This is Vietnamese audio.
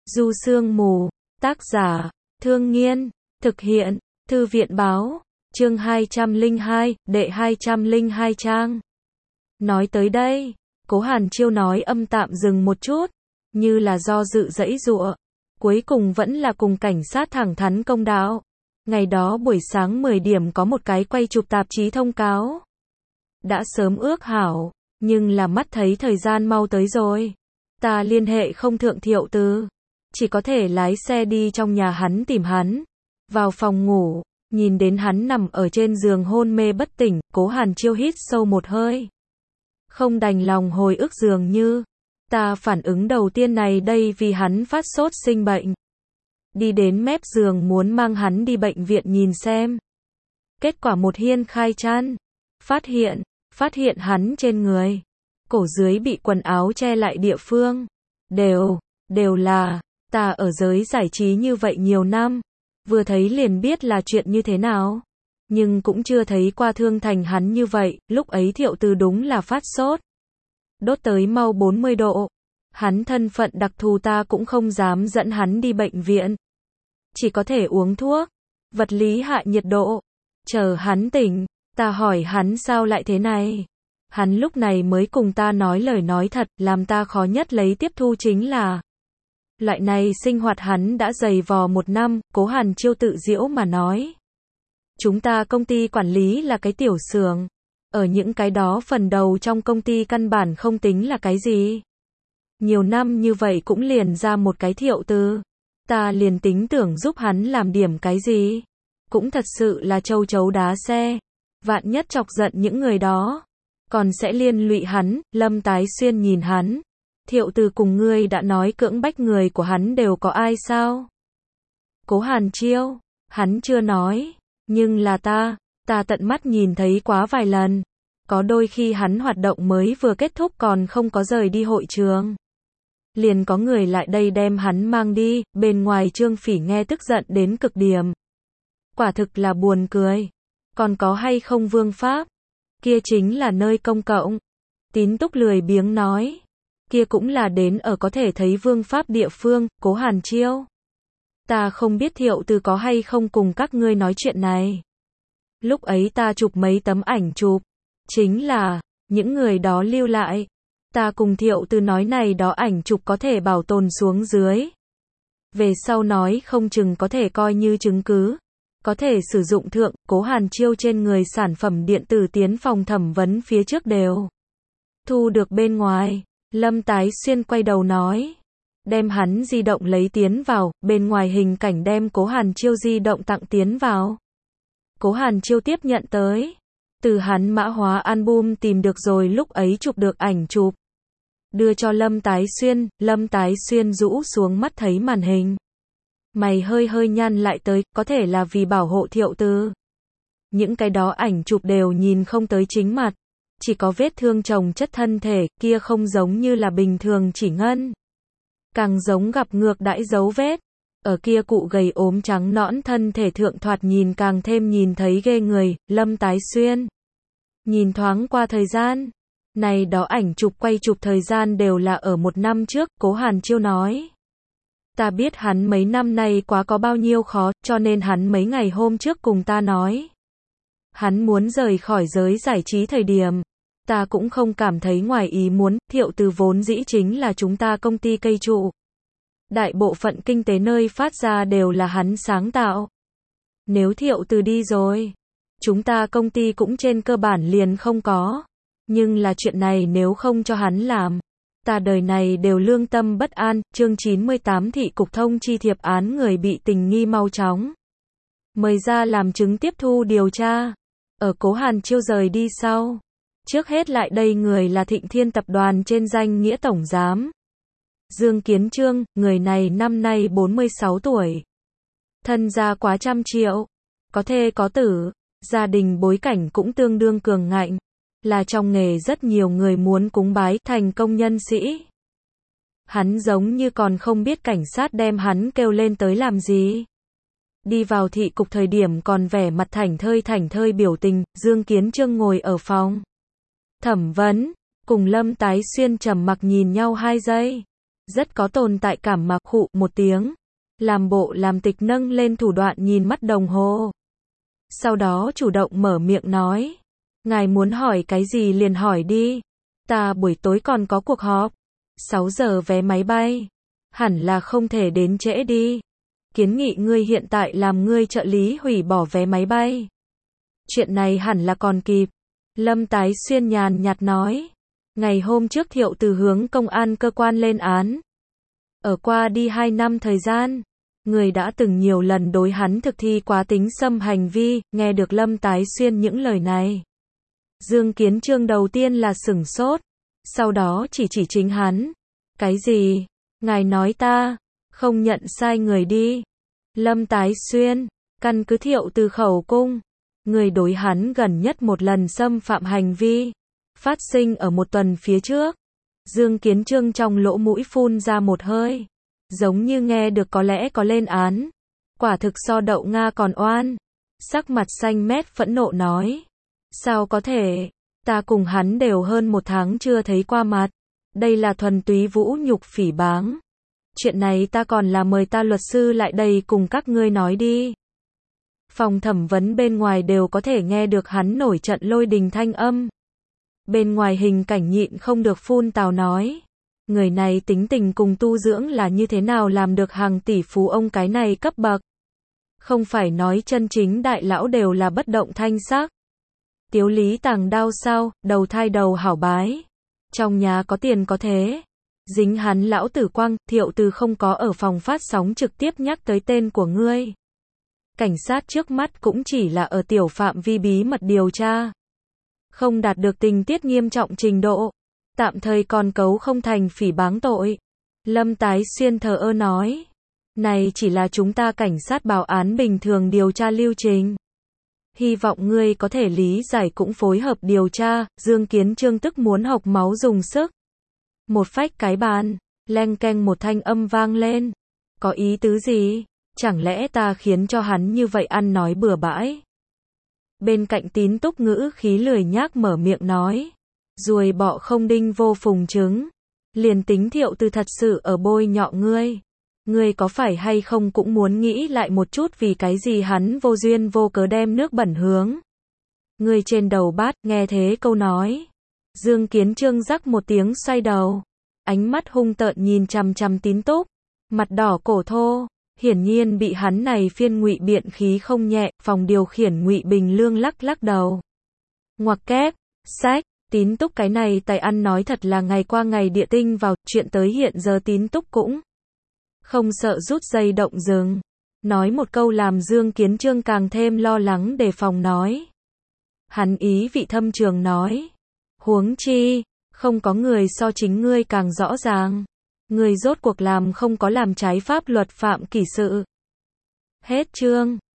Du Sương Mù, tác giả, Thương Nghiên, thực hiện, Thư viện báo, chương 202, đệ 202 trang. Nói tới đây, Cố Hàn Chiêu nói âm tạm dừng một chút, như là do dự giãy giụa, cuối cùng vẫn là cùng cảnh sát thẳng thắn công đạo. Ngày đó buổi sáng 10 điểm có một cái quay chụp tạp chí thông cáo. Đã sớm ước hảo, nhưng là mắt thấy thời gian mau tới rồi. Ta liên hệ không thượng Thiệu Từ, chỉ có thể lái xe đi trong nhà hắn tìm hắn. Vào phòng ngủ, nhìn đến hắn nằm ở trên giường hôn mê bất tỉnh, Cố Hàn Chiêu hít sâu một hơi. Không đành lòng hồi ức dường như, ta phản ứng đầu tiên này đây vì hắn phát sốt sinh bệnh. Đi đến mép giường muốn mang hắn đi bệnh viện nhìn xem. Kết quả một hiên khai chăn, phát hiện hắn trên người, cổ dưới bị quần áo che lại địa phương. Đều là, ta ở giới giải trí như vậy nhiều năm, vừa thấy liền biết là chuyện như thế nào. Nhưng cũng chưa thấy qua thương thành hắn như vậy, lúc ấy Thiệu Từ đúng là phát sốt. Đốt tới mau 40 độ. Hắn thân phận đặc thù ta cũng không dám dẫn hắn đi bệnh viện. Chỉ có thể uống thuốc, vật lý hạ nhiệt độ. Chờ hắn tỉnh, ta hỏi hắn sao lại thế này. Hắn lúc này mới cùng ta nói lời nói thật, làm ta khó nhất lấy tiếp thu chính là loại này sinh hoạt hắn đã dày vò 1 năm, Cố Hàn Chiêu tự giễu mà nói. Chúng ta công ty quản lý là cái tiểu xưởng, ở những cái đó phần đầu trong công ty căn bản không tính là cái gì. Nhiều năm như vậy cũng liền ra một cái Thiệu Từ, ta liền tính tưởng giúp hắn làm điểm cái gì, cũng thật sự là châu chấu đá xe, vạn nhất chọc giận những người đó, còn sẽ liên lụy hắn. Lâm Tái Xuyên nhìn hắn, Thiệu Từ cùng ngươi đã nói cưỡng bách người của hắn đều có ai sao? Cố Hàn Chiêu, hắn chưa nói, nhưng là ta tận mắt nhìn thấy quá vài lần. Có đôi khi hắn hoạt động mới vừa kết thúc còn không có rời đi hội trường, liền có người lại đây đem hắn mang đi. Bên ngoài Trương Phỉ nghe tức giận đến cực điểm. Quả thực là buồn cười. Còn có hay không Vương Pháp? Kia chính là nơi công cộng. Tín Túc lười biếng nói. Kia cũng là đến ở có thể thấy Vương Pháp địa phương. Cố Hàn Chiêu, ta không biết Thiệu Từ có hay không cùng các ngươi nói chuyện này. Lúc ấy ta chụp mấy tấm ảnh chụp, chính là những người đó lưu lại. Ta cùng Thiệu Từ nói này đó ảnh chụp có thể bảo tồn xuống dưới, về sau nói không chừng có thể coi như chứng cứ, có thể sử dụng thượng. Cố Hàn Chiêu trên người sản phẩm điện tử tiến phòng thẩm vấn phía trước đều thu được bên ngoài. Lâm Tái Xuyên quay đầu nói, đem hắn di động lấy tiến vào, bên ngoài hình cảnh đem Cố Hàn Chiêu di động tặng tiến vào. Cố Hàn Chiêu tiếp nhận tới, từ hắn mã hóa album tìm được rồi lúc ấy chụp được ảnh chụp, đưa cho Lâm Tái Xuyên. Lâm Tái Xuyên rũ xuống mắt thấy màn hình, mày hơi nhăn lại tới, có thể là vì bảo hộ Thiệu Từ. Những cái đó ảnh chụp đều nhìn không tới chính mặt, chỉ có vết thương chồng chất thân thể, kia không giống như là bình thường chỉ ngân, càng giống gặp ngược đãi dấu vết. Ở kia cụ gầy ốm trắng nõn thân thể thượng thoạt nhìn càng thêm nhìn thấy ghê người. Lâm Tái Xuyên nhìn thoáng qua thời gian, này đó ảnh chụp quay chụp thời gian đều là ở 1 năm trước. Cố Hàn Chiêu nói, ta biết hắn mấy năm nay quá có bao nhiêu khó, cho nên hắn mấy ngày hôm trước cùng ta nói, hắn muốn rời khỏi giới giải trí thời điểm, ta cũng không cảm thấy ngoài ý muốn. Thiệu Từ vốn dĩ chính là chúng ta công ty cây trụ, đại bộ phận kinh tế nơi phát ra đều là hắn sáng tạo. Nếu Thiệu Từ đi rồi, chúng ta công ty cũng trên cơ bản liền không có. Nhưng là chuyện này nếu không cho hắn làm, ta đời này đều lương tâm bất an. Chương 98 Thị cục thông chi thiệp án người bị tình nghi mau chóng mời ra làm chứng tiếp thu điều tra. Ở Cố Hàn Chiêu rời đi sau, trước hết lại đây người là Thịnh Thiên tập đoàn trên danh nghĩa tổng giám Dương Kiến Trương. Người này năm nay 46 tuổi, thân gia quá trăm triệu, có thê có tử, gia đình bối cảnh cũng tương đương cường ngạnh, là trong nghề rất nhiều người muốn cúng bái thành công nhân sĩ. Hắn giống như còn không biết cảnh sát đem hắn kêu lên tới làm gì. Đi vào thị cục thời điểm còn vẻ mặt thảnh thơi biểu tình. Dương Kiến Trương ngồi ở phòng thẩm vấn, cùng Lâm Tái Xuyên trầm mặc nhìn nhau 2 giây. rất có tồn tại cảm mà khụ một tiếng, làm bộ làm tịch nâng lên thủ đoạn nhìn mắt đồng hồ. Sau đó chủ động mở miệng nói, ngài muốn hỏi cái gì liền hỏi đi, ta buổi tối còn có cuộc họp, 6 giờ vé máy bay, hẳn là không thể đến trễ đi, kiến nghị ngươi hiện tại làm ngươi trợ lý hủy bỏ vé máy bay. Chuyện này hẳn là còn kịp. Lâm Tái Xuyên nhàn nhạt nói, ngày hôm trước Thiệu Từ hướng công an cơ quan lên án. Ở qua đi 2 năm thời gian, người đã từng nhiều lần đối hắn thực thi quá tính xâm hành vi, nghe được Lâm Tái Xuyên những lời này. Dương Kiến Trương đầu tiên là sửng sốt, sau đó chỉ chính hắn. Cái gì? Ngài nói ta, không nhận sai người đi. Lâm Tái Xuyên, căn cứ Thiệu Từ khẩu cung, người đối hắn gần nhất một lần xâm phạm hành vi, phát sinh ở một tuần phía trước. Dương Kiến Trương trong lỗ mũi phun ra một hơi, giống như nghe được có lẽ có lên án. Quả thực so Đậu Nga còn oan. Sắc mặt xanh mét phẫn nộ nói, sao có thể, ta cùng hắn đều hơn 1 tháng chưa thấy qua mặt. Đây là thuần túy vũ nhục phỉ báng. Chuyện này ta còn là mời ta luật sư lại đây cùng các ngươi nói đi. Phòng thẩm vấn bên ngoài đều có thể nghe được hắn nổi trận lôi đình thanh âm. Bên ngoài hình cảnh nhịn không được phun tào nói, người này tính tình cùng tu dưỡng là như thế nào làm được hàng tỷ phú ông cái này cấp bậc. Không phải nói chân chính đại lão đều là bất động thanh sắc. Tiếu lý tàng đao sao, đầu thai đầu hảo bái. Trong nhà có tiền có thế. Dính hắn lão tử quang, Thiệu Từ không có ở phòng phát sóng trực tiếp nhắc tới tên của ngươi. Cảnh sát trước mắt cũng chỉ là ở tiểu phạm vi bí mật điều tra. Không đạt được tình tiết nghiêm trọng trình độ. Tạm thời còn cấu không thành phỉ báng tội. Lâm Tái Xuyên thờ ơ nói. Này chỉ là chúng ta cảnh sát báo án bình thường điều tra lưu trình. Hy vọng ngươi có thể lý giải cũng phối hợp điều tra. Dương Kiến Trương tức muốn hộc máu dùng sức. Một phách cái bàn, leng keng một thanh âm vang lên. Có ý tứ gì? Chẳng lẽ ta khiến cho hắn như vậy ăn nói bừa bãi? Bên cạnh Tín Túc ngữ khí lười nhác mở miệng nói. Ruồi bọ không đinh vô phùng trứng. Liền tính Thiệu Từ thật sự ở bôi nhọ ngươi. Ngươi có phải hay không cũng muốn nghĩ lại một chút vì cái gì hắn vô duyên vô cớ đem nước bẩn hướng. Ngươi trên đầu bát, nghe thế câu nói. Dương Kiến Trương rắc một tiếng xoay đầu. Ánh mắt hung tợn nhìn chằm chằm Tín Túc. Mặt đỏ cổ thô. Hiển nhiên bị hắn này phiên ngụy biện khí không nhẹ. Phòng điều khiển Ngụy Bình Lương lắc lắc đầu. Ngoặc kép, sách. Tín Túc cái này tài ăn nói thật là ngày qua ngày địa tinh vào. Chuyện tới hiện giờ Tín Túc cũng không sợ rút dây động rừng. Nói một câu làm Dương Kiến Trương càng thêm lo lắng đề phòng nói. Hắn ý vị thâm trường nói. Huống chi, không có người so chính ngươi càng rõ ràng. Ngươi rốt cuộc làm không có làm trái pháp luật phạm kỷ sự. Hết chương.